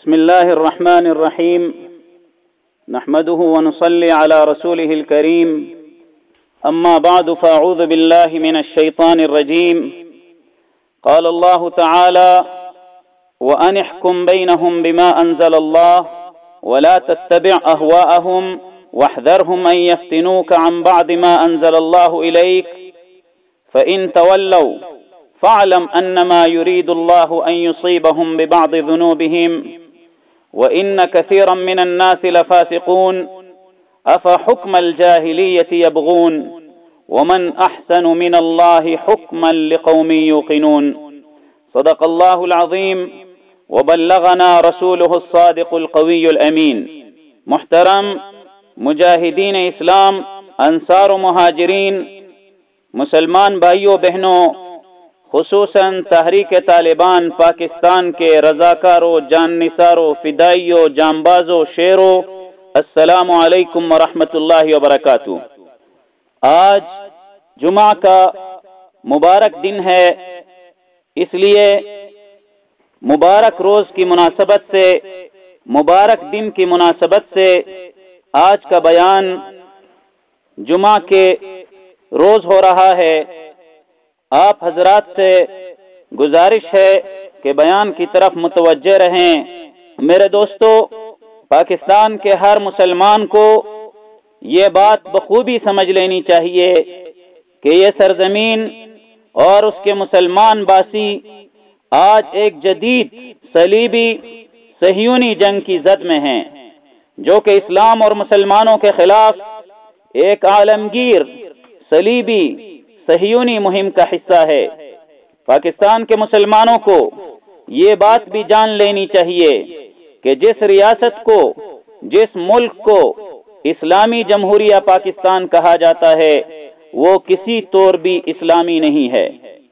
بسم الله الرحمن الرحيم نحمده ونصلي على رسوله الكريم أما بعد فأعوذ بالله من الشيطان الرجيم قال الله تعالى وأن احكم بينهم بما أنزل الله ولا تتبع أهواءهم واحذرهم أن يفتنوك عن بعض ما أنزل الله إليك فإن تولوا فاعلم أنما يريد الله أن يصيبهم ببعض ذنوبهم وإن كثيرا من الناس لفاسقون أفحكم الجاهلية يبغون ومن أحسن من الله حكما لقوم يوقنون صدق الله العظيم وبلغنا رسوله الصادق القوي الأمين. محترم مجاہدین اسلام، انصار و مہاجرین، مسلمان بھائیوں بہنوں، خصوصاً تحریک طالبان پاکستان کے رضاکاروں، جان نثاروں، فدائیوں، جانبازوں، شیروں، السلام علیکم ورحمۃ اللہ وبرکاتہ۔ آج جمعہ کا مبارک دن ہے، اس لیے مبارک روز کی مناسبت سے، مبارک دن کی مناسبت سے آج کا بیان جمعہ کے روز ہو رہا ہے۔ آپ حضرات سے گزارش ہے کہ بیان کی طرف متوجہ رہیں۔ میرے دوستو، پاکستان کے ہر مسلمان کو یہ بات بخوبی سمجھ لینی چاہیے کہ یہ سرزمین اور اس کے مسلمان باسی آج ایک جدید صلیبی صہیونی جنگ کی زد میں ہیں، جو کہ اسلام اور مسلمانوں کے خلاف ایک عالمگیر صلیبی صہیونی مہم کا حصہ ہے۔ پاکستان کے مسلمانوں کو یہ بات بھی جان لینی چاہیے کہ جس ریاست کو، جس ملک کو اسلامی جمہوریہ پاکستان کہا جاتا ہے، وہ کسی طور بھی اسلامی نہیں ہے،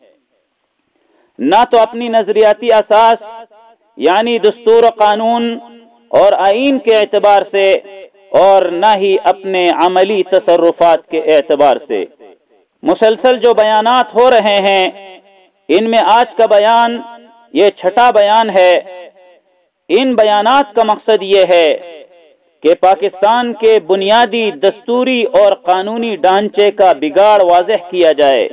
نہ تو اپنی نظریاتی اساس یعنی دستور و قانون اور آئین کے اعتبار سے، اور نہ ہی اپنے عملی تصرفات کے اعتبار سے۔ مسلسل جو بیانات ہو رہے ہیں، ان میں آج کا بیان یہ چھٹا بیان ہے۔ ان بیانات کا مقصد یہ ہے کہ پاکستان کے بنیادی دستوری اور قانونی ڈھانچے کا بگاڑ واضح کیا جائے،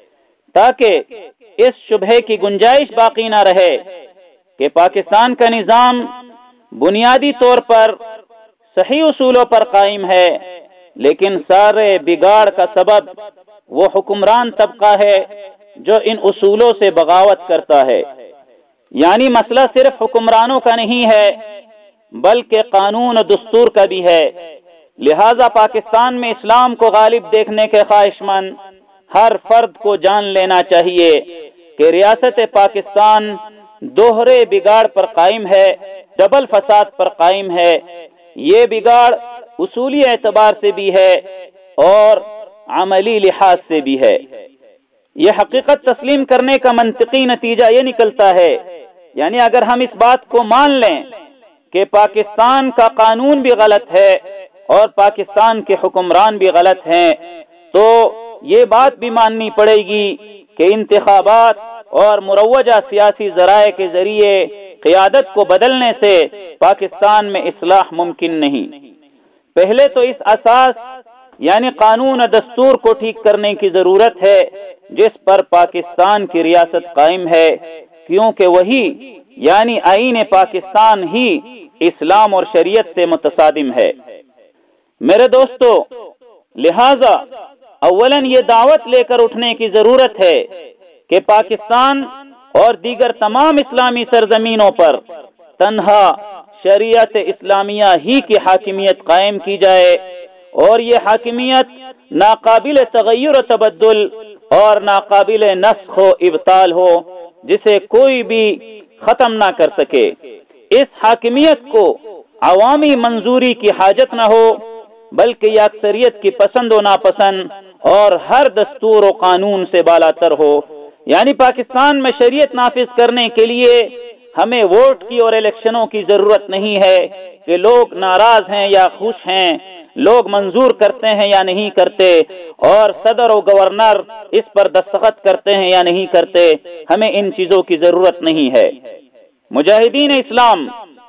تاکہ اس شبہے کی گنجائش باقی نہ رہے کہ پاکستان کا نظام بنیادی طور پر صحیح اصولوں پر قائم ہے، لیکن سارے بگاڑ کا سبب وہ حکمران طبقہ ہے جو ان اصولوں سے بغاوت کرتا ہے۔ یعنی مسئلہ صرف حکمرانوں کا نہیں ہے، بلکہ قانون و دستور کا بھی ہے۔ لہذا پاکستان میں اسلام کو غالب دیکھنے کے خواہشمند ہر فرد کو جان لینا چاہیے کہ ریاست پاکستان دوہرے بگاڑ پر قائم ہے، ڈبل فساد پر قائم ہے۔ یہ بگاڑ اصولی اعتبار سے بھی ہے اور عملی لحاظ سے بھی ہے۔ یہ حقیقت تسلیم کرنے کا منطقی نتیجہ یہ نکلتا ہے، یعنی اگر ہم اس بات کو مان لیں کہ پاکستان کا قانون بھی غلط ہے اور پاکستان کے حکمران بھی غلط ہیں، تو یہ بات بھی ماننی پڑے گی کہ انتخابات اور مروجہ سیاسی ذرائع کے ذریعے قیادت کو بدلنے سے پاکستان میں اصلاح ممکن نہیں۔ پہلے تو اس اساس یعنی قانون و دستور کو ٹھیک کرنے کی ضرورت ہے جس پر پاکستان کی ریاست قائم ہے، کیونکہ وہی یعنی آئین پاکستان ہی اسلام اور شریعت سے متصادم ہے۔ میرے دوستو، لہذا اولاً یہ دعوت لے کر اٹھنے کی ضرورت ہے کہ پاکستان اور دیگر تمام اسلامی سرزمینوں پر تنہا شریعت اسلامیہ ہی کی حاکمیت قائم کی جائے، اور یہ حاکمیت ناقابل تغیر و تبدل اور ناقابل نسخ و ابطال ہو، جسے کوئی بھی ختم نہ کر سکے۔ اس حاکمیت کو عوامی منظوری کی حاجت نہ ہو، بلکہ یہ اکثریت کی پسند و ناپسند اور ہر دستور و قانون سے بالاتر ہو۔ یعنی پاکستان میں شریعت نافذ کرنے کے لیے ہمیں ووٹ کی اور الیکشنوں کی ضرورت نہیں ہے کہ لوگ ناراض ہیں یا خوش ہیں، لوگ منظور کرتے ہیں یا نہیں کرتے، اور صدر و گورنر اس پر دستخط کرتے ہیں یا نہیں کرتے۔ ہمیں ان چیزوں کی ضرورت نہیں ہے۔ مجاہدین اسلام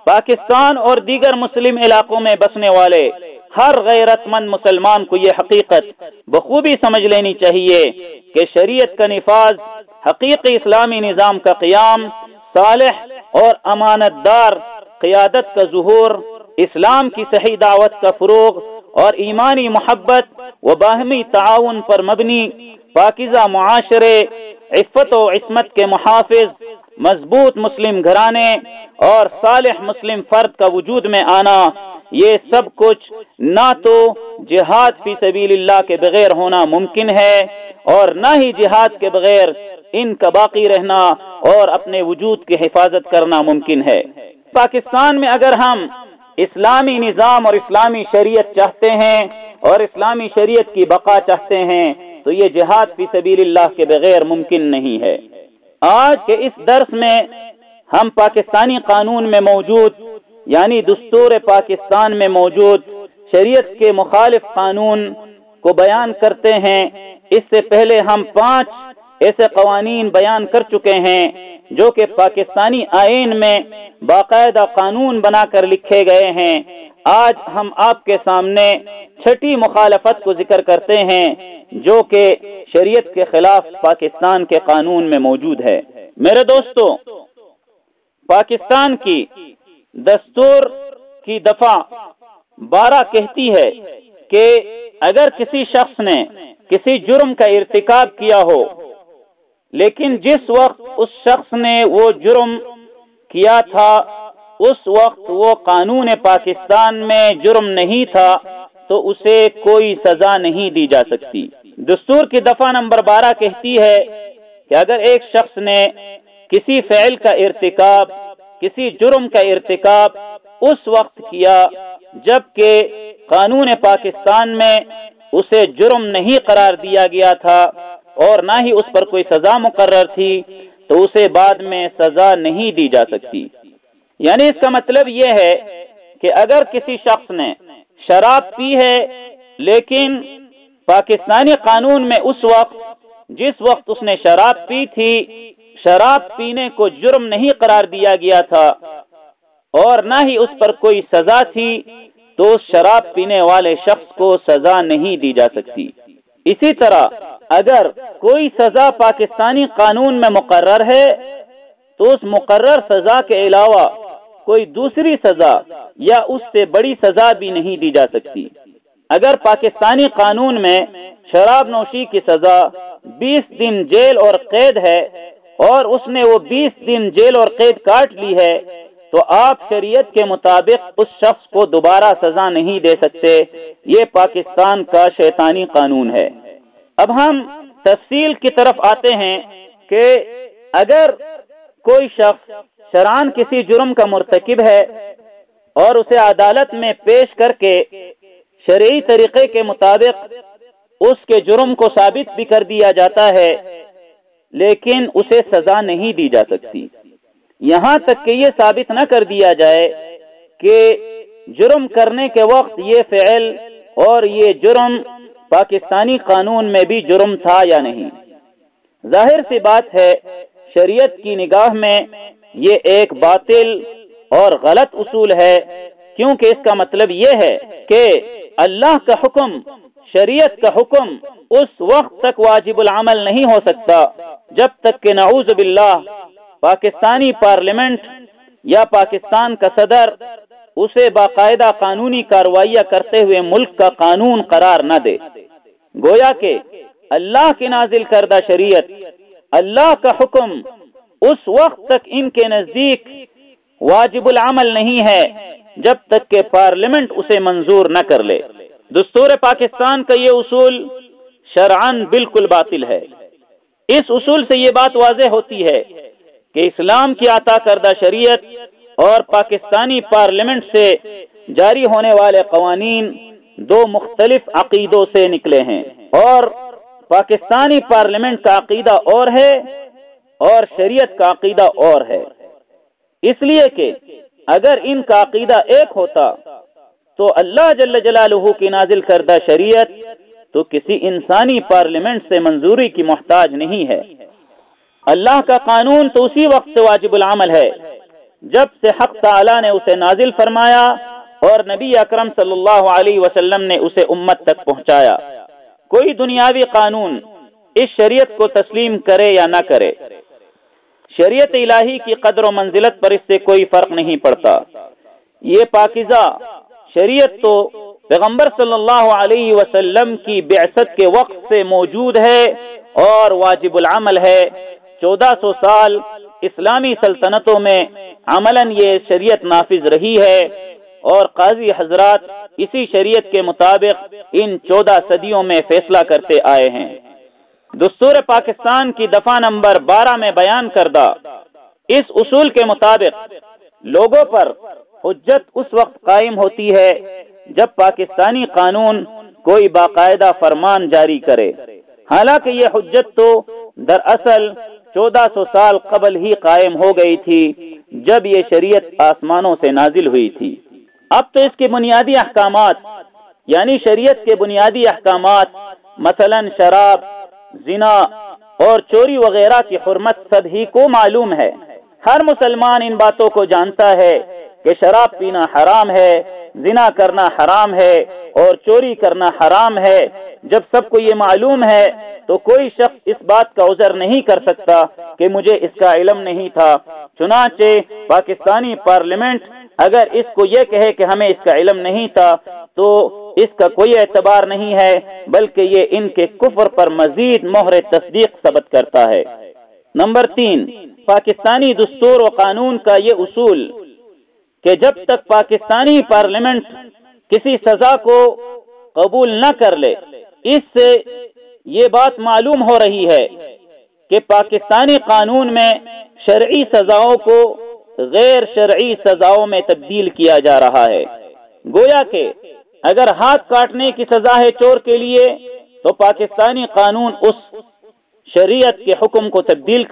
پاکستان اور دیگر مسلم علاقوں میں بسنے والے ہر غیرت مند مسلمان کو یہ حقیقت بخوبی سمجھ لینی چاہیے کہ شریعت کا نفاذ، حقیقی اسلامی نظام کا قیام، صالح اور امانت دار قیادت کا ظہور، اسلام کی صحیح دعوت کا فروغ اور ایمانی محبت و باہمی تعاون پر مبنی پاکیزہ معاشرے، عفت و عصمت کے محافظ، مضبوط مسلم گھرانے اور صالح مسلم فرد کا وجود میں آنا، یہ سب کچھ نہ تو جہاد فی سبیل اللہ کے بغیر ہونا ممکن ہے اور نہ ہی جہاد کے بغیر ان کا باقی رہنا اور اپنے وجود کی حفاظت کرنا ممکن ہے۔ پاکستان میں اگر ہم اسلامی نظام اور اسلامی شریعت چاہتے ہیں اور اسلامی شریعت کی بقا چاہتے ہیں تو یہ جہاد فی سبیل اللہ کے بغیر ممکن نہیں ہے۔ آج کے اس درس میں ہم پاکستانی قانون میں موجود یعنی دستور پاکستان میں موجود شریعت کے مخالف قانون کو بیان کرتے ہیں۔ اس سے پہلے ہم 5 ایسے قوانین بیان کر چکے ہیں جو کہ پاکستانی آئین میں باقاعدہ قانون بنا کر لکھے گئے ہیں۔ آج ہم آپ کے سامنے 6ٹھی مخالفت کو ذکر کرتے ہیں جو کہ شریعت کے خلاف پاکستان کے قانون میں موجود ہے۔ میرے دوستو، پاکستان کی دستور کی دفعہ 12 کہتی ہے کہ اگر کسی شخص نے کسی جرم کا ارتکاب کیا ہو لیکن جس وقت اس شخص نے وہ جرم کیا تھا اس وقت وہ قانون پاکستان میں جرم نہیں تھا تو اسے کوئی سزا نہیں دی جا سکتی۔ دستور کی دفعہ نمبر 12 کہتی ہے کہ اگر ایک شخص نے کسی فعل کا ارتکاب، کسی جرم کا ارتکاب اس وقت کیا جبکہ قانون پاکستان میں اسے جرم نہیں قرار دیا گیا تھا اور نہ ہی اس پر کوئی سزا مقرر تھی تو اسے بعد میں سزا نہیں دی جا سکتی۔ یعنی اس کا مطلب یہ ہے کہ اگر کسی شخص نے شراب پی ہے لیکن پاکستانی قانون میں اس وقت جس وقت اس نے شراب پی تھی شراب پینے کو جرم نہیں قرار دیا گیا تھا اور نہ ہی اس پر کوئی سزا تھی تو اس شراب پینے والے شخص کو سزا نہیں دی جا سکتی۔ اسی طرح اگر کوئی سزا پاکستانی قانون میں مقرر ہے تو اس مقرر سزا کے علاوہ کوئی دوسری سزا یا اس سے بڑی سزا بھی نہیں دی جا سکتی۔ اگر پاکستانی قانون میں شراب نوشی کی سزا 20 دن جیل اور قید ہے اور اس نے وہ 20 دن جیل اور قید کاٹ لی ہے تو آپ شریعت کے مطابق اس شخص کو دوبارہ سزا نہیں دے سکتے۔ یہ پاکستان کا شیطانی قانون ہے۔ اب ہم تفصیل کی طرف آتے ہیں کہ اگر کوئی شخص شرعاً کسی جرم کا مرتکب ہے اور اسے عدالت میں پیش کر کے شرعی طریقے کے مطابق اس کے جرم کو ثابت بھی کر دیا جاتا ہے لیکن اسے سزا نہیں دی جا سکتی یہاں تک کہ یہ ثابت نہ کر دیا جائے کہ جرم کرنے کے وقت یہ فعل اور یہ جرم پاکستانی قانون میں بھی جرم تھا یا نہیں۔ ظاہر سی بات ہے شریعت کی نگاہ میں یہ ایک باطل اور غلط اصول ہے، کیونکہ اس کا مطلب یہ ہے کہ اللہ کا حکم، شریعت کا حکم اس وقت تک واجب العمل نہیں ہو سکتا جب تک کہ نعوذ باللہ پاکستانی پارلیمنٹ یا پاکستان کا صدر اسے باقاعدہ قانونی کارروائیاں کرتے ہوئے ملک کا قانون قرار نہ دے۔ گویا کہ اللہ کی نازل کردہ شریعت، اللہ کا حکم اس وقت تک ان کے نزدیک واجب العمل نہیں ہے جب تک کہ پارلیمنٹ اسے منظور نہ کر لے۔ دستور پاکستان کا یہ اصول شرعاً بالکل باطل ہے۔ اس اصول سے یہ بات واضح ہوتی ہے کہ اسلام کی عطا کردہ شریعت اور پاکستانی پارلیمنٹ سے جاری ہونے والے قوانین دو مختلف عقیدوں سے نکلے ہیں، اور پاکستانی پارلیمنٹ کا عقیدہ اور ہے اور شریعت کا عقیدہ اور ہے، اس لیے کہ اگر ان کا عقیدہ ایک ہوتا تو اللہ جل جلالہ کی نازل کردہ شریعت تو کسی انسانی پارلیمنٹ سے منظوری کی محتاج نہیں ہے۔ اللہ کا قانون تو اسی وقت واجب العمل ہے جب سے حق تعالی نے اسے نازل فرمایا اور نبی اکرم صلی اللہ علیہ وسلم نے اسے امت تک پہنچایا۔ کوئی دنیاوی قانون اس شریعت کو تسلیم کرے یا نہ کرے، شریعت الہی کی قدر و منزلت پر اس سے کوئی فرق نہیں پڑتا۔ یہ پاکیزہ شریعت تو پیغمبر صلی اللہ علیہ وسلم کی بعثت کے وقت سے موجود ہے اور واجب العمل ہے۔ 1400 سال اسلامی سلطنتوں میں عملاً یہ شریعت نافذ رہی ہے اور قاضی حضرات اسی شریعت کے مطابق ان 14 صدیوں میں فیصلہ کرتے آئے ہیں۔ دستور پاکستان کی دفعہ نمبر 12 میں بیان کردہ اس اصول کے مطابق لوگوں پر حجت اس وقت قائم ہوتی ہے جب پاکستانی قانون کوئی باقاعدہ فرمان جاری کرے، حالانکہ یہ حجت تو دراصل 1400 سال قبل ہی قائم ہو گئی تھی جب یہ شریعت آسمانوں سے نازل ہوئی تھی۔ اب تو اس کے بنیادی احکامات یعنی شریعت کے بنیادی احکامات مثلا شراب، زنا اور چوری وغیرہ کی حرمت سب ہی کو معلوم ہے۔ ہر مسلمان ان باتوں کو جانتا ہے کہ شراب پینا حرام ہے، زنا کرنا حرام ہے اور چوری کرنا حرام ہے۔ جب سب کو یہ معلوم ہے تو کوئی شخص اس بات کا عذر نہیں کر سکتا کہ مجھے اس کا علم نہیں تھا۔ چنانچہ پاکستانی پارلیمنٹ اگر اس کو یہ کہے کہ ہمیں اس کا علم نہیں تھا تو اس کا کوئی اعتبار نہیں ہے، بلکہ یہ ان کے کفر پر مزید مہر تصدیق ثبت کرتا ہے۔ نمبر 3، پاکستانی دستور و قانون کا یہ اصول کہ جب تک پاکستانی پارلیمنٹ کسی سزا کو قبول نہ کر لے، اس سے یہ بات معلوم ہو رہی ہے کہ پاکستانی قانون میں شرعی سزاؤں کو غیر شرعی سزاؤں میں تبدیل کیا جا رہا ہے۔ گویا کہ اگر ہاتھ کاٹنے کی سزا ہے چور کے لیے تو پاکستانی قانون اس شریعت کے حکم کو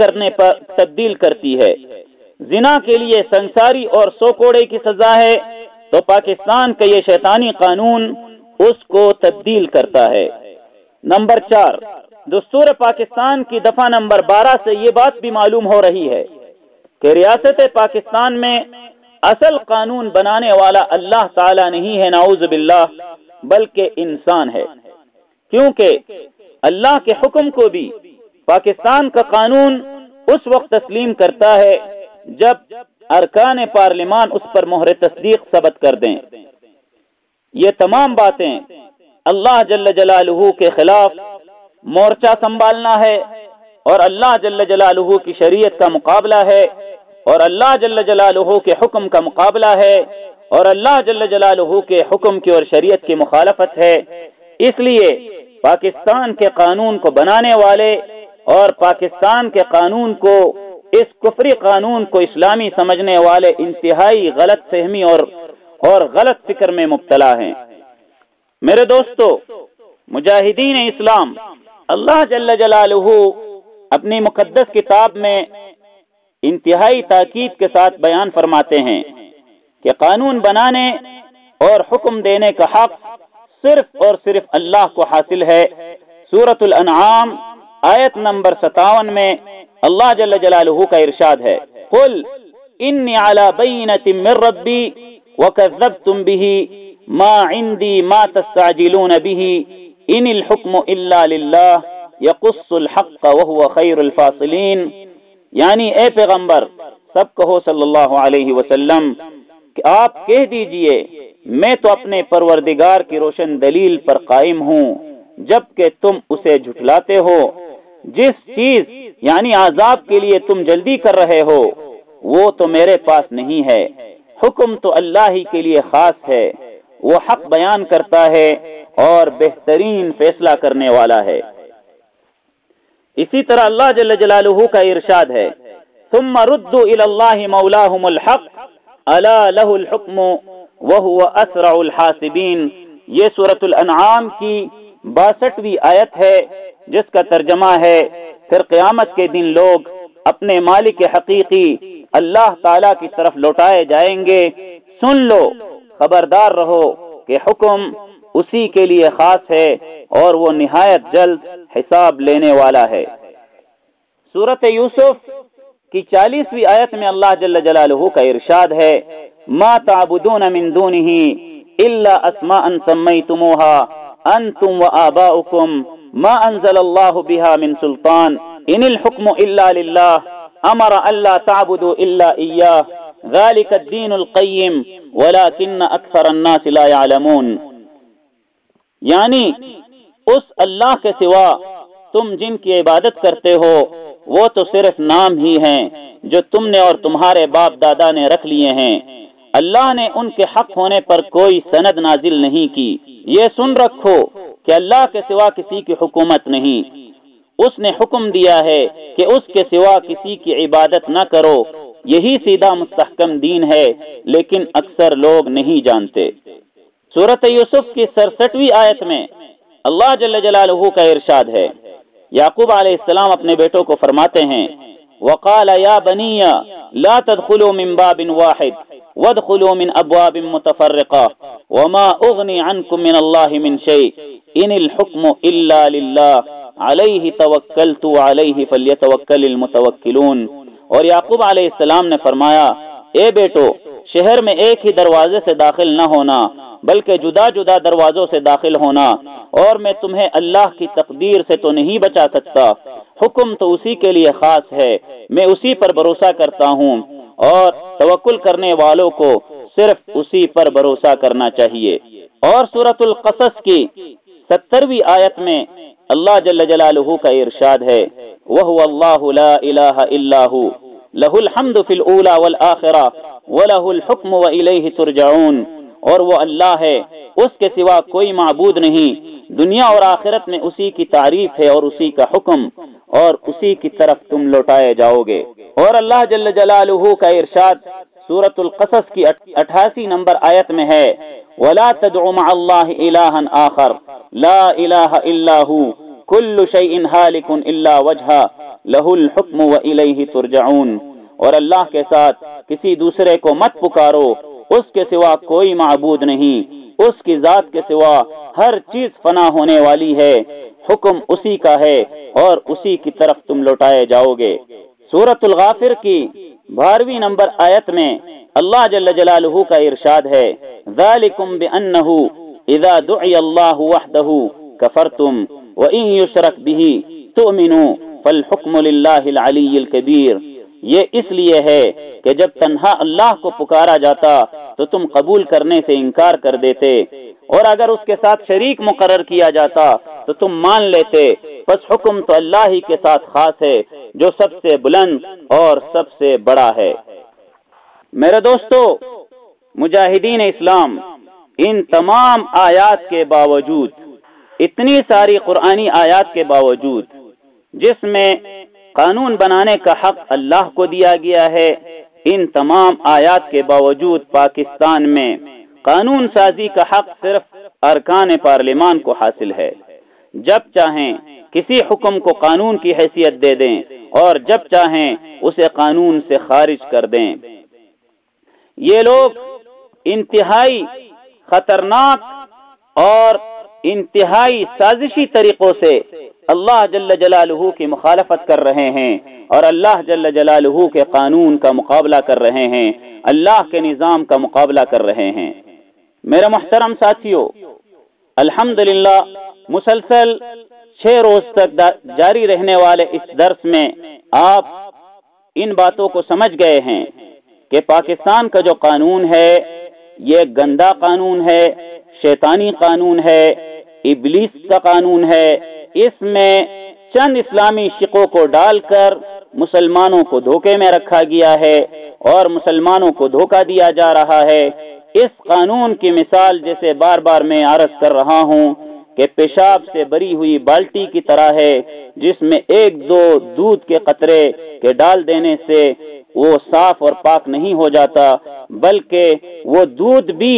تبدیل کرتی ہے۔ زنا کے لیے سنساری اور 100 کوڑے کی سزا ہے تو پاکستان کا یہ شیطانی قانون اس کو تبدیل کرتا ہے۔ نمبر 4، دستور پاکستان کی دفعہ نمبر 12 سے یہ بات بھی معلوم ہو رہی ہے کہ ریاست پاکستان میں اصل قانون بنانے والا اللہ تعالی نہیں ہے، نعوذ باللہ، بلکہ انسان ہے، کیونکہ اللہ کے حکم کو بھی پاکستان کا قانون اس وقت تسلیم کرتا ہے جب ارکان پارلیمان اس پر مہر تصدیق ثبت کر دیں۔ یہ تمام باتیں اللہ جل جلالہ کے خلاف مورچہ سنبھالنا ہے اور اللہ جل جلالہ کی شریعت کا مقابلہ ہے اور اللہ جل جلالہ کے حکم کا مقابلہ ہے اور اللہ جل جلالہ کے حکم کی اور شریعت کی مخالفت ہے۔ اس لیے پاکستان کے قانون کو بنانے والے اور پاکستان کے قانون کو اس کفری قانون کو اسلامی سمجھنے والے انتہائی غلط فہمی اور غلط فکر میں مبتلا ہیں۔ میرے دوستو، مجاہدین اسلام اللہ جل جلالہ اپنی مقدس کتاب میں انتہائی تاکید کے ساتھ بیان فرماتے ہیں کہ قانون بنانے اور حکم دینے کا حق صرف اور صرف اللہ کو حاصل ہے۔ سورۃ الانعام آیت نمبر 57 میں اللہ جل جلالہ کا ارشاد ہے، قل انی علی بینۃ من ربی وکذبتم بہ ما عندی ما تستعجلون بہ ان الحکم الا للہ یقص الحق وہو خیر الفاصلین۔ یعنی اے پیغمبر سب کہو صلی اللہ علیہ وسلم کہ آپ کہہ دیجئے میں تو اپنے پروردگار کی روشن دلیل پر قائم ہوں جبکہ تم اسے جھٹلاتے ہو۔ جس چیز یعنی عذاب کے لیے تم جلدی کر رہے ہو وہ تو میرے پاس نہیں ہے، حکم تو اللہ ہی کے لیے خاص ہے، وہ حق بیان کرتا ہے اور بہترین فیصلہ کرنے والا ہے۔ اسی طرح اللہ جل جلالہ کا ارشاد ہے، ثم ردوا الی اللہ مولاہم الحق الا لہ الحکم وہو اسرع الحاسبین۔ یہ سورۃ الانعام کی 62ویں آیت ہے جس کا ترجمہ ہے، پھر قیامت کے دن لوگ اپنے مالک حقیقی اللہ تعالی کی طرف لوٹائے جائیں گے۔ سن لو، خبردار رہو کہ حکم اسی کے لیے خاص ہے اور وہ نہایت جلد حساب لینے والا ہے۔ سورۃ یوسف کی 40ویں آیت میں اللہ جل جلالہ کا ارشاد ہے، ما تعبدون من دونہ الا اسماء سمیتموها انتم وآباؤکم ما انزل اللہ بها من سلطان ان الحکم الا للہ امر الا تعبدوا الا ایاہ ذلك الدین القیم ولكن اکثر الناس لا يعلمون، یعنی اس اللہ کے سوا تم جن کی عبادت کرتے ہو وہ تو صرف نام ہی ہیں جو تم نے اور تمہارے باپ دادا نے رکھ لیے ہیں، اللہ نے ان کے حق ہونے پر کوئی سند نازل نہیں کی۔ یہ سن رکھو کہ اللہ کے سوا کسی کی حکومت نہیں، اس نے حکم دیا ہے کہ اس کے سوا کسی کی عبادت نہ کرو، یہی سیدھا مستحکم دین ہے، لیکن اکثر لوگ نہیں جانتے۔ سورۃ یوسف کی 67ویں آیت میں اللہ جل جلالہ کا ارشاد ہے، یعقوب علیہ السلام اپنے بیٹوں کو فرماتے ہیں، وقال یا بنی لا تدخلوا من باب واحد وادخلوا من ابواب متفرقہ وما اغنی عنکم من اللہ من شیء ان الحکم الا للہ علیہ توکلت علیہ فلیتوکل المتوکلون۔ اور یعقوب علیہ السلام نے فرمایا، اے بیٹو، شہر میں ایک ہی دروازے سے داخل نہ ہونا بلکہ جدا جدا دروازوں سے داخل ہونا، اور میں تمہیں اللہ کی تقدیر سے تو نہیں بچا سکتا، حکم تو اسی کے لیے خاص ہے، میں اسی پر بھروسہ کرتا ہوں، اور توکل کرنے والوں کو صرف اسی پر بھروسہ کرنا چاہیے۔ اور سورۃ القصص کی 70ویں آیت میں اللہ جل جلالہ کا ارشاد ہے، وَهُوَ اللَّهُ لَا إِلَٰهَ إِلَّا هُوَ لَهُ الْحَمْدُ فِي الْأُولَى وَالْآخِرَةِ وَلَهُ الْحُكْمُ وَإِلَيْهِ تُرْجَعُونَ، اور وہ اللہ ہے، اس کے سوا کوئی معبود نہیں، دنیا اور آخرت میں اسی کی تعریف ہے اور اسی کا حکم، اور اسی کی طرف تم لوٹائے جاؤ گے۔ اور اللہ جل جلالہ کا ارشاد سورۃ القصص کی 88 نمبر آیت میں ہے، وَلَا تَدْعُ مَعَ اللَّهِ إِلَٰهًا آخَرَ لَا إِلَٰهَ إِلَّا هُوَ كُلُّ شَيْءٍ هَالِكٌ إِلَّا وَجْهَهُ لَهُ الْحُكْمُ وَإِلَيْهِ تُرْجَعُونَ، اور اللہ کے ساتھ کسی دوسرے کو مت پکارو، اس کے سوا کوئی معبود نہیں، اس کی ذات کے سوا ہر چیز فنا ہونے والی ہے، حکم اسی کا ہے اور اسی کی طرف تم لوٹائے جاؤ گے۔ سورۃ الغافر کی 12ویں نمبر آیت میں اللہ جل جلالہ کا ارشاد ہے، ذالکم بأنہ اذا دعی اللہ وحدہ کفرتم وَإِن يُشْرَكْ بِهِ تُؤْمِنُوا فَالْحُكْمُ لِلَّهِ الْعَلِيِّ الْكَبِيرِ، یہ اس لیے ہے کہ جب تنہا اللہ کو پکارا جاتا تو تم قبول کرنے سے انکار کر دیتے، اور اگر اس کے ساتھ شریک مقرر کیا جاتا تو تم مان لیتے، بس حکم تو اللہ ہی کے ساتھ خاص ہے جو سب سے بلند اور سب سے بڑا ہے۔ میرے دوستو، مجاہدین اسلام ان تمام آیات کے باوجود، اتنی ساری قرآنی آیات کے باوجود جس میں قانون بنانے کا حق اللہ کو دیا گیا ہے، ان تمام آیات کے باوجود پاکستان میں قانون سازی کا حق صرف ارکان پارلیمان کو حاصل ہے۔ جب چاہیں کسی حکم کو قانون کی حیثیت دے دیں اور جب چاہیں اسے قانون سے خارج کر دیں۔ یہ لوگ انتہائی خطرناک اور انتہائی سازشی طریقوں سے اللہ جل جلالہ کی مخالفت کر رہے ہیں اور اللہ جل جلالہ کے قانون کا مقابلہ کر رہے ہیں، اللہ کے نظام کا مقابلہ کر رہے ہیں۔ میرے محترم ساتھیو، الحمدللہ مسلسل 6 روز تک جاری رہنے والے اس درس میں آپ ان باتوں کو سمجھ گئے ہیں کہ پاکستان کا جو قانون ہے یہ گندا قانون ہے، شیطانی قانون ہے، ابلیس کا قانون ہے، اس میں چند اسلامی شقوں کو ڈال کر مسلمانوں کو دھوکے میں رکھا گیا ہے اور مسلمانوں کو دھوکہ دیا جا رہا ہے۔ اس قانون کی مثال جیسے بار بار میں عرض کر رہا ہوں کہ پیشاب سے بری ہوئی بالٹی کی طرح ہے، جس میں 1-2 دودھ کے قطرے کے ڈال دینے سے وہ صاف اور پاک نہیں ہو جاتا، بلکہ وہ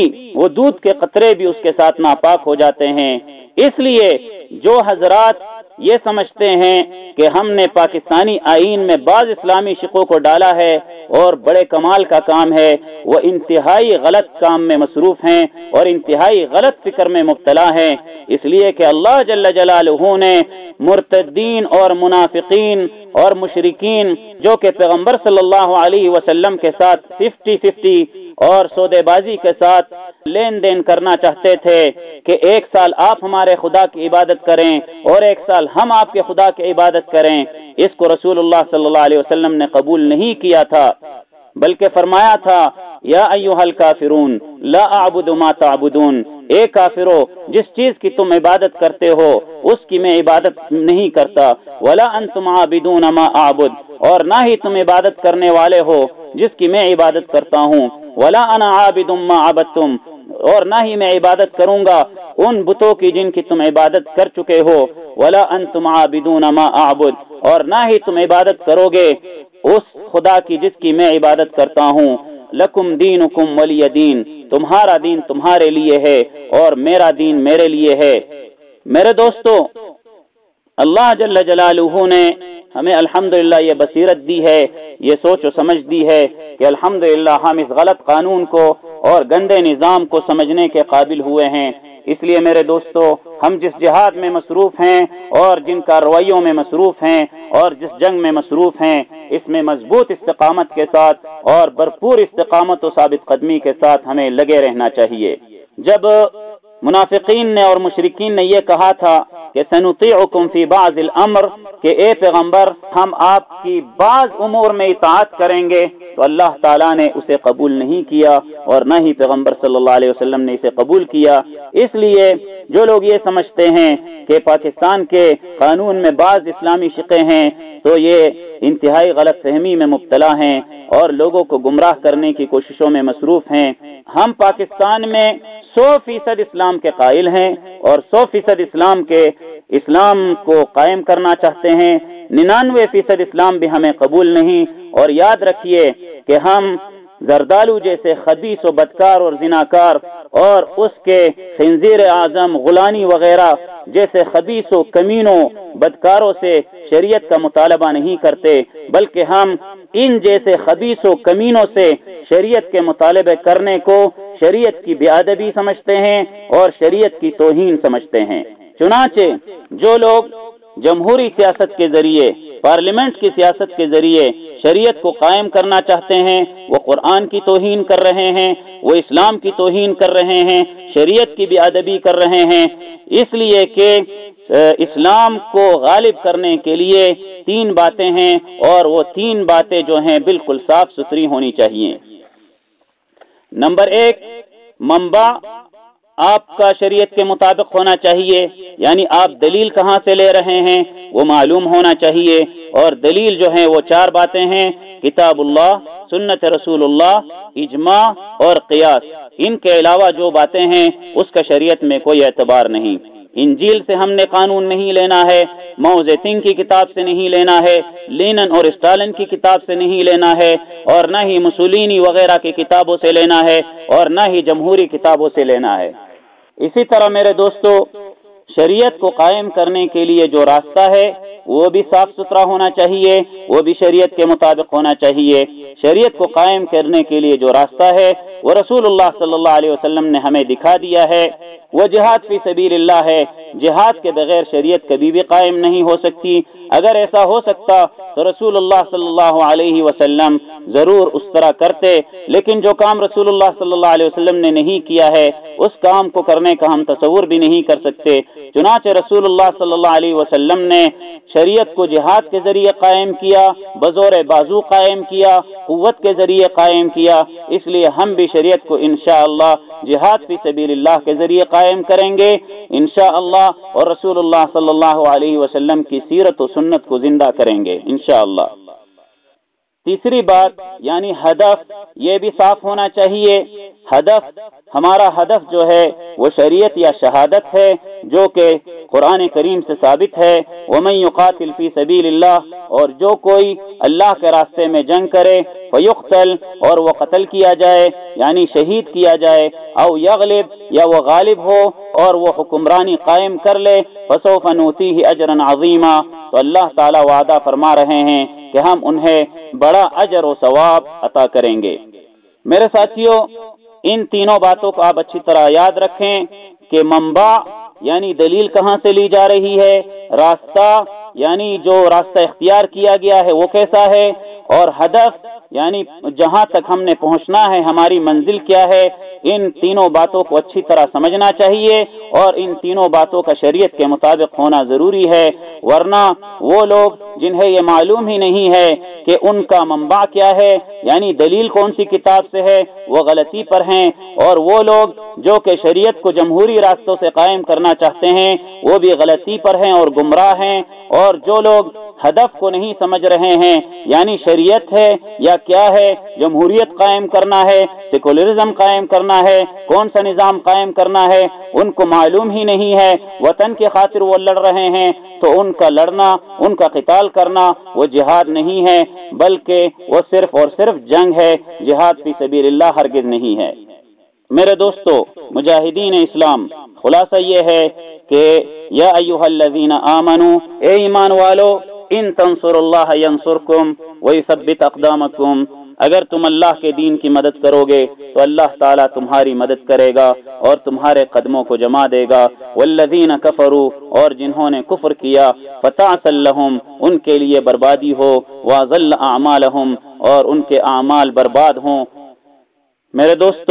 دودھ کے قطرے بھی اس کے ساتھ ناپاک ہو جاتے ہیں۔ اس لیے جو حضرات یہ سمجھتے ہیں کہ ہم نے پاکستانی آئین میں بعض اسلامی شقوں کو ڈالا ہے اور بڑے کمال کا کام ہے، وہ انتہائی غلط کام میں مصروف ہیں اور انتہائی غلط فکر میں مبتلا ہیں، اس لیے کہ اللہ جل جلالہ نے مرتدین اور منافقین اور مشرکین جو کہ پیغمبر صلی اللہ علیہ وسلم کے ساتھ 50-50 اور سودے بازی کے ساتھ لین دین کرنا چاہتے تھے کہ ایک سال آپ ہمارے خدا کی عبادت کریں اور ایک سال ہم آپ کے خدا کی عبادت کریں، اس کو رسول اللہ صلی اللہ علیہ وسلم نے قبول نہیں کیا تھا، بلکہ فرمایا تھا یا ایھا الکافرون لا اعبد ما تعبدون، اے کافرو جس چیز کی تم عبادت کرتے ہو اس کی میں عبادت نہیں کرتا، ولا انتم عابدون ما اعبد، اور نہ ہی تم عبادت کرنے والے ہو جس کی میں عبادت کرتا ہوں، ولا انا عابد ما عبدتم، اور نہ ہی میں عبادت کروں گا ان بتوں کی جن کی تم عبادت کر چکے ہو، ولا انتم عابدون ما اعبد، اور نہ ہی تم عبادت کرو گے اس خدا کی جس کی میں عبادت کرتا ہوں، لکم دینکم ولی دین، تمہارا دین تمہارے لیے ہے اور میرا دین میرے لیے ہے۔ میرے دوستو، اللہ جل جلالہ نے ہمیں الحمدللہ یہ بصیرت دی ہے، یہ سوچ و سمجھ دی ہے کہ الحمدللہ ہم اس غلط قانون کو اور گندے نظام کو سمجھنے کے قابل ہوئے ہیں۔ اس لیے میرے دوستو، ہم جس جہاد میں مصروف ہیں اور جن کارروائیوں میں مصروف ہیں اور جس جنگ میں مصروف ہیں، اس میں مضبوط استقامت کے ساتھ اور بھرپور استقامت و ثابت قدمی کے ساتھ ہمیں لگے رہنا چاہیے۔ جب منافقین نے اور مشرکین نے یہ کہا تھا کہ سنطیعکم فی بعض الامر، کہ اے پیغمبر ہم آپ کی بعض امور میں اطاعت کریں گے، تو اللہ تعالیٰ نے اسے قبول نہیں کیا اور نہ ہی پیغمبر صلی اللہ علیہ وسلم نے اسے قبول کیا۔ اس لیے جو لوگ یہ سمجھتے ہیں کہ پاکستان کے قانون میں بعض اسلامی شقیں ہیں تو یہ انتہائی غلط فہمی میں مبتلا ہیں اور لوگوں کو گمراہ کرنے کی کوششوں میں مصروف ہیں۔ ہم پاکستان میں 100% اسلام کے قائل ہیں اور 100% اسلام کو قائم کرنا چاہتے ہیں، 99% اسلام بھی ہمیں قبول نہیں، اور یاد رکھیے کہ ہم زردالو جیسے خبیث و بدکار اور زناکار اور اس کے خنزیر اعظم غلانی وغیرہ جیسے خبیث و کمینوں بدکاروں سے شریعت کا مطالبہ نہیں کرتے، بلکہ ہم ان جیسے خبیث و کمینوں سے شریعت کے مطالبے کرنے کو شریعت کی بے ادبی سمجھتے ہیں اور شریعت کی توہین سمجھتے ہیں۔ چنانچہ جو لوگ جمہوری سیاست کے ذریعے، پارلیمنٹ کی سیاست کے ذریعے شریعت کو قائم کرنا چاہتے ہیں، وہ قرآن کی توہین کر رہے ہیں، وہ اسلام کی توہین کر رہے ہیں، شریعت کی بے ادبی کر رہے ہیں، اس لیے کہ اسلام کو غالب کرنے کے لیے 3 باتیں ہیں اور وہ 3 باتیں جو ہیں بالکل صاف ستھری ہونی چاہیے۔ نمبر 1، منبع آپ کا شریعت کے مطابق ہونا چاہیے، یعنی آپ دلیل کہاں سے لے رہے ہیں وہ معلوم ہونا چاہیے، اور دلیل جو ہیں وہ 4 باتیں ہیں، کتاب اللہ، سنت رسول اللہ، اجماع اور قیاس۔ ان کے علاوہ جو باتیں ہیں اس کا شریعت میں کوئی اعتبار نہیں۔ انجیل سے ہم نے قانون نہیں لینا ہے، ماؤ زیتونگ کی کتاب سے نہیں لینا ہے، لینن اور اسٹالن کی کتاب سے نہیں لینا ہے، اور نہ ہی مسولینی وغیرہ کی کتابوں سے لینا ہے، اور نہ ہی جمہوری کتابوں سے لینا ہے۔ اسی طرح میرے دوستو، شریعت کو قائم کرنے کے لیے جو راستہ ہے وہ بھی صاف ستھرا ہونا چاہیے، وہ بھی شریعت کے مطابق ہونا چاہیے۔ شریعت کو قائم کرنے کے لیے جو راستہ ہے وہ رسول اللہ صلی اللہ علیہ وسلم نے ہمیں دکھا دیا ہے، وہ جہاد فی سبیل اللہ ہے۔ جہاد کے بغیر شریعت کبھی بھی قائم نہیں ہو سکتی۔ اگر ایسا ہو سکتا تو رسول اللہ صلی اللہ علیہ وسلم ضرور اس طرح کرتے، لیکن جو کام رسول اللہ صلی اللہ علیہ وسلم نے نہیں کیا ہے اس کام کو کرنے کا ہم تصور بھی نہیں کر سکتے۔ چنانچہ رسول اللہ صلی اللہ علیہ وسلم نے شریعت کو جہاد کے ذریعے قائم کیا، بزور بازو قائم کیا، قوت کے ذریعے قائم کیا، اس لیے ہم بھی شریعت کو انشاءاللہ جہاد فی سبیل اللہ کے ذریعے قائم کریں گے انشاءاللہ، اور رسول اللہ صلی اللہ علیہ وسلم کی سیرت و سنت کو زندہ کریں گے انشاءاللہ۔ تیسری بات یعنی ہدف، یہ بھی صاف ہونا چاہیے۔ ہدف ہمارا ہدف جو ہے وہ شریعت یا شہادت ہے، جو کہ قرآن کریم سے ثابت ہے۔ وَمَن يُقَاتِلْ فِي سَبِيلِ اللَّهِ، اور جو کوئی اللہ کے راستے میں جنگ کرے، فَيُقْتَلْ، اور وہ قتل کیا جائے یعنی شہید کیا جائے، او یغلب، یا وہ غالب ہو اور وہ حکمرانی قائم کر لے، فَسَوْفَ نُؤْتِیہِ أَجْرًا عَظِیمًا، تو اللہ تعالیٰ وعدہ فرما رہے ہیں کہ ہم انہیں بڑا اجر و ثواب عطا کریں گے۔ میرے ساتھیوں، ان تینوں باتوں کو آپ اچھی طرح یاد رکھیں کہ منبع یعنی دلیل کہاں سے لی جا رہی ہے، راستہ یعنی جو راستہ اختیار کیا گیا ہے وہ کیسا ہے، اور ہدف یعنی جہاں تک ہم نے پہنچنا ہے ہماری منزل کیا ہے، ان تینوں باتوں کو اچھی طرح سمجھنا چاہیے اور ان تینوں باتوں کا شریعت کے مطابق ہونا ضروری ہے، ورنہ وہ لوگ جنہیں یہ معلوم ہی نہیں ہے کہ ان کا منبع کیا ہے یعنی دلیل کون سی کتاب سے ہے، وہ غلطی پر ہیں، اور وہ لوگ جو کہ شریعت کو جمہوری راستوں سے قائم کرنا چاہتے ہیں وہ بھی غلطی پر ہیں اور گمراہ ہیں، اور جو لوگ ہدف کو نہیں سمجھ رہے ہیں یعنی شریعت ہے یا کیا ہے، جمہوریت قائم کرنا ہے، سیکولرزم قائم کرنا ہے، کون سا نظام قائم کرنا ہے، ان کو معلوم ہی نہیں ہے، وطن کی خاطر وہ لڑ رہے ہیں، تو ان کا لڑنا، ان کا قتال کرنا وہ جہاد نہیں ہے، بلکہ وہ صرف اور صرف جنگ ہے، جہاد فی سبیل اللہ ہرگز نہیں ہے۔ میرے دوستو مجاہدین اسلام، خلاصہ یہ ہے کہ یا ایھا الذین آمنو، اے ایمان والو، ان تنصر اللہ ینصرکم ویثبت اقدامکم، اگر تم اللہ کے دین کی مدد کرو گے تو اللہ تعالیٰ تمہاری مدد کرے گا اور تمہارے قدموں کو جما دے گا۔ والذین کفروا، اور جنہوں نے کفر کیا، فتعسا لہم، ان کے لیے بربادی ہو، واضل اعمالہم، اور ان کے اعمال برباد ہوں۔ میرے دوستو،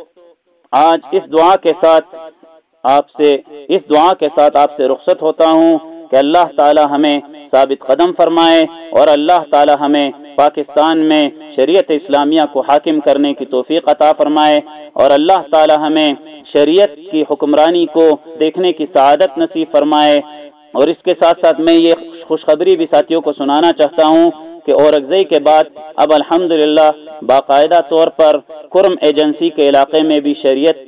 آج اس دعا کے ساتھ آپ سے رخصت ہوتا ہوں کہ اللہ تعالی ہمیں ثابت قدم فرمائے اور اللہ تعالی ہمیں پاکستان میں شریعت اسلامیہ کو حاکم کرنے کی توفیق عطا فرمائے، اور اللہ تعالی ہمیں شریعت کی حکمرانی کو دیکھنے کی سعادت نصیب فرمائے۔ اور اس کے ساتھ ساتھ میں یہ خوشخبری بھی ساتھیوں کو سنانا چاہتا ہوں کہ اورکزئی کے بعد اب الحمدللہ باقاعدہ طور پر کرم ایجنسی کے علاقے میں بھی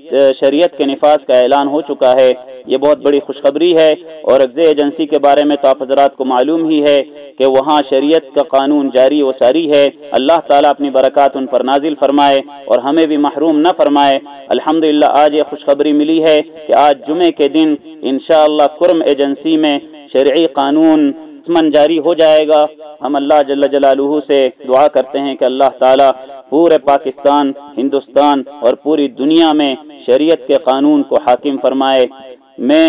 شریعت کے نفاذ کا اعلان ہو چکا ہے۔ یہ بہت بڑی خوشخبری ہے۔ اورکزئی ایجنسی کے بارے میں تو آپ حضرات کو معلوم ہی ہے کہ وہاں شریعت کا قانون جاری و ساری ہے۔ اللہ تعالیٰ اپنی برکات ان پر نازل فرمائے اور ہمیں بھی محروم نہ فرمائے۔ الحمدللہ آج یہ خوشخبری ملی ہے کہ آج جمعے کے دن انشاءاللہ کرم ایجنسی میں شرعی قانون جاری ہو جائے گا۔ ہم اللہ جل جلالہ سے دعا کرتے ہیں کہ اللہ تعالیٰ پورے پاکستان، ہندوستان اور پوری دنیا میں شریعت کے قانون کو حاکم فرمائے۔ میں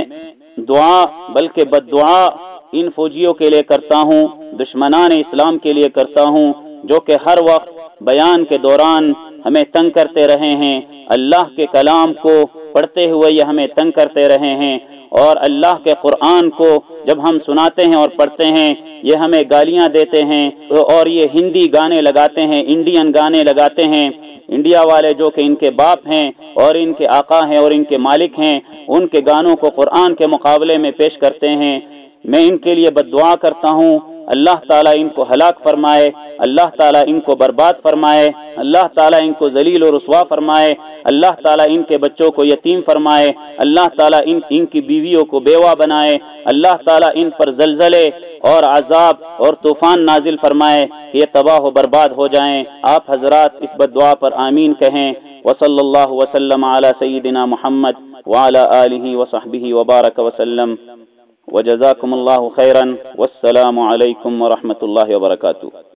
دعا بلکہ بد دعا ان فوجیوں کے لیے کرتا ہوں، دشمنان اسلام کے لیے کرتا ہوں، جو کہ ہر وقت بیان کے دوران ہمیں تنگ کرتے رہے ہیں، اللہ کے کلام کو پڑھتے ہوئے یہ ہمیں تنگ کرتے رہے ہیں، اور اللہ کے قرآن کو جب ہم سناتے ہیں اور پڑھتے ہیں یہ ہمیں گالیاں دیتے ہیں، اور یہ ہندی گانے لگاتے ہیں، انڈین گانے لگاتے ہیں۔ انڈیا والے جو کہ ان کے باپ ہیں اور ان کے آقا ہیں اور ان کے مالک ہیں، ان کے گانوں کو قرآن کے مقابلے میں پیش کرتے ہیں۔ میں ان کے لیے بد دعا کرتا ہوں، اللہ تعالیٰ ان کو ہلاک فرمائے، اللہ تعالیٰ ان کو برباد فرمائے، اللہ تعالیٰ ان کو ذلیل و رسوا فرمائے، اللہ تعالیٰ ان کے بچوں کو یتیم فرمائے، اللہ تعالیٰ ان کی بیویوں کو بیوہ بنائے، اللہ تعالیٰ ان پر زلزلے اور عذاب اور طوفان نازل فرمائے کہ یہ تباہ و برباد ہو جائیں۔ آپ حضرات اس بد دعا پر آمین کہیں۔ وصلی اللہ وسلم علی سیدنا محمد وعلی آلہ وصحبہ وبارک وسلم، وجزاکم اللہ خیرا، والسلام علیکم ورحمۃ اللہ وبرکاتہ۔